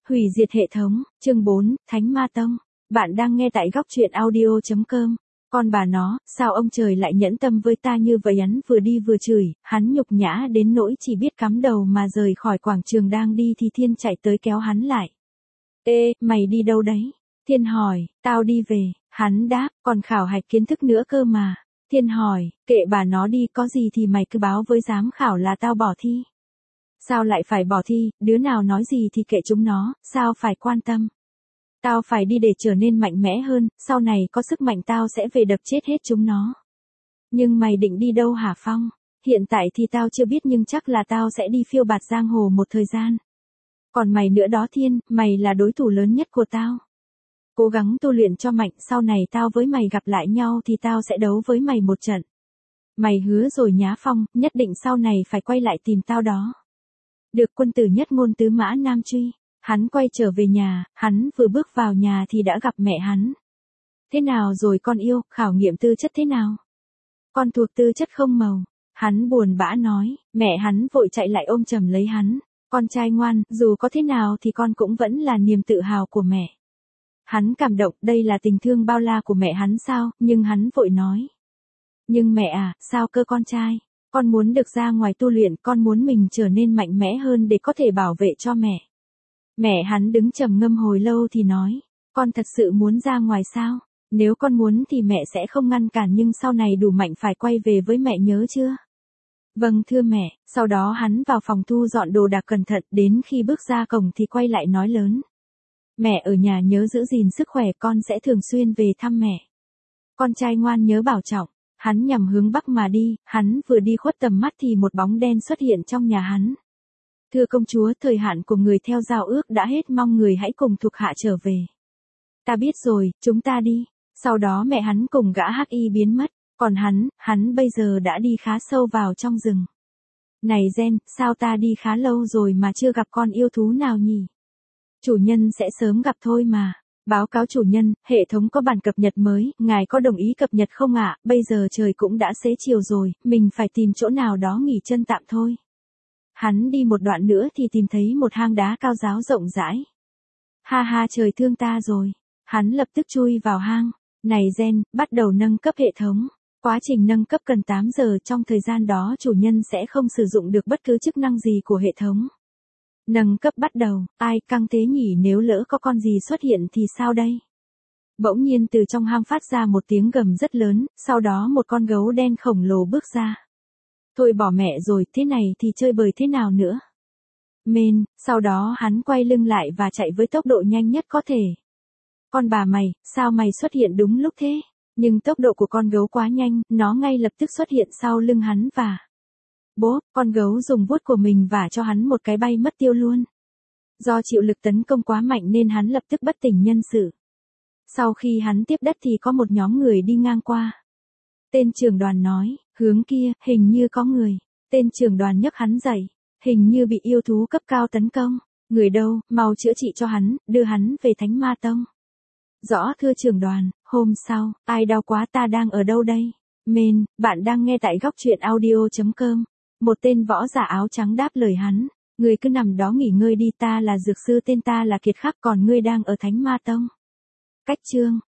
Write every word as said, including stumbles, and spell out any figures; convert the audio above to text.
Hủy diệt hệ thống, chương bốn, Thánh Ma Tông. Bạn đang nghe tại góc truyện audio chấm com. Con bà nó, sao ông trời lại nhẫn tâm với ta như vậy? Hắn vừa đi vừa chửi, hắn nhục nhã đến nỗi chỉ biết cắm đầu mà rời khỏi quảng trường. Đang đi thì Thiên chạy tới kéo hắn lại. Ê, mày đi đâu đấy? Thiên hỏi, tao đi về. Hắn đáp, còn khảo hạch kiến thức nữa cơ mà. Thiên hỏi, kệ bà nó đi, có gì thì mày cứ báo với giám khảo là tao bỏ thi. Sao lại phải bỏ thi, đứa nào nói gì thì kệ chúng nó, sao phải quan tâm. Tao phải đi để trở nên mạnh mẽ hơn, sau này có sức mạnh tao sẽ về đập chết hết chúng nó. Nhưng mày định đi đâu hả Phong? Hiện tại thì tao chưa biết nhưng chắc là tao sẽ đi phiêu bạt giang hồ một thời gian. Còn mày nữa đó Thiên, mày là đối thủ lớn nhất của tao. Cố gắng tu luyện cho mạnh, sau này tao với mày gặp lại nhau thì tao sẽ đấu với mày một trận. Mày hứa rồi nhá Phong, nhất định sau này phải quay lại tìm tao đó. Được quân tử nhất ngôn tứ mã nam truy. Hắn quay trở về nhà, hắn vừa bước vào nhà thì đã gặp mẹ hắn. Thế nào rồi con yêu, khảo nghiệm tư chất thế nào? Con thuộc tư chất không màu. Hắn buồn bã nói, mẹ hắn vội chạy lại ôm chầm lấy hắn. Con trai ngoan, dù có thế nào thì con cũng vẫn là niềm tự hào của mẹ. Hắn cảm động, đây là tình thương bao la của mẹ hắn sao, nhưng hắn vội nói. Nhưng mẹ à, sao cơ con trai? Con muốn được ra ngoài tu luyện, con muốn mình trở nên mạnh mẽ hơn để có thể bảo vệ cho mẹ. Mẹ hắn đứng trầm ngâm hồi lâu thì nói, con thật sự muốn ra ngoài sao? Nếu con muốn thì mẹ sẽ không ngăn cản nhưng sau này đủ mạnh phải quay về với mẹ nhớ chưa? Vâng thưa mẹ, sau đó hắn vào phòng thu dọn đồ đạc cẩn thận đến khi bước ra cổng thì quay lại nói lớn. Mẹ ở nhà nhớ giữ gìn sức khỏe, con sẽ thường xuyên về thăm mẹ. Con trai ngoan nhớ bảo trọng. Hắn nhằm hướng bắc mà đi, hắn vừa đi khuất tầm mắt thì một bóng đen xuất hiện trong nhà hắn. Thưa công chúa, thời hạn của người theo giao ước đã hết, mong người hãy cùng thuộc hạ trở về. Ta biết rồi, chúng ta đi. Sau đó mẹ hắn cùng gã hắc y biến mất, còn hắn, hắn bây giờ đã đi khá sâu vào trong rừng. Này Gen, sao ta đi khá lâu rồi mà chưa gặp con yêu thú nào nhỉ? Chủ nhân sẽ sớm gặp thôi mà. Báo cáo chủ nhân, hệ thống có bản cập nhật mới, ngài có đồng ý cập nhật không ạ? Bây giờ trời cũng đã xế chiều rồi, mình phải tìm chỗ nào đó nghỉ chân tạm thôi. Hắn đi một đoạn nữa thì tìm thấy một hang đá cao ráo rộng rãi. Ha ha, trời thương ta rồi. Hắn lập tức chui vào hang. Này Gen, bắt đầu nâng cấp hệ thống. Quá trình nâng cấp cần tám giờ, trong thời gian đó chủ nhân sẽ không sử dụng được bất cứ chức năng gì của hệ thống. Nâng cấp bắt đầu, ai căng thế nhỉ, nếu lỡ có con gì xuất hiện thì sao đây? Bỗng nhiên từ trong hang phát ra một tiếng gầm rất lớn, sau đó một con gấu đen khổng lồ bước ra. Thôi bỏ mẹ rồi, thế này thì chơi bời thế nào nữa? Mên, sau đó hắn quay lưng lại và chạy với tốc độ nhanh nhất có thể. Con bà mày, sao mày xuất hiện đúng lúc thế? Nhưng tốc độ của con gấu quá nhanh, nó ngay lập tức xuất hiện sau lưng hắn và... Bố, con gấu dùng vuốt của mình vả cho hắn một cái bay mất tiêu luôn. Do chịu lực tấn công quá mạnh nên hắn lập tức bất tỉnh nhân sự. Sau khi hắn tiếp đất thì có một nhóm người đi ngang qua. Tên trưởng đoàn nói, hướng kia, hình như có người. Tên trưởng đoàn nhấc hắn dậy, hình như bị yêu thú cấp cao tấn công. Người đâu, mau chữa trị cho hắn, đưa hắn về Thánh Ma Tông. Rõ thưa trưởng đoàn, hôm sau, ai đau quá, ta đang ở đâu đây? Mên, bạn đang nghe tại góc truyện audio chấm com. Một tên võ giả áo trắng đáp lời hắn, ngươi cứ nằm đó nghỉ ngơi đi, ta là dược sư, tên ta là Kiệt Khắc, còn ngươi đang ở Thánh Ma Tông. Cách chương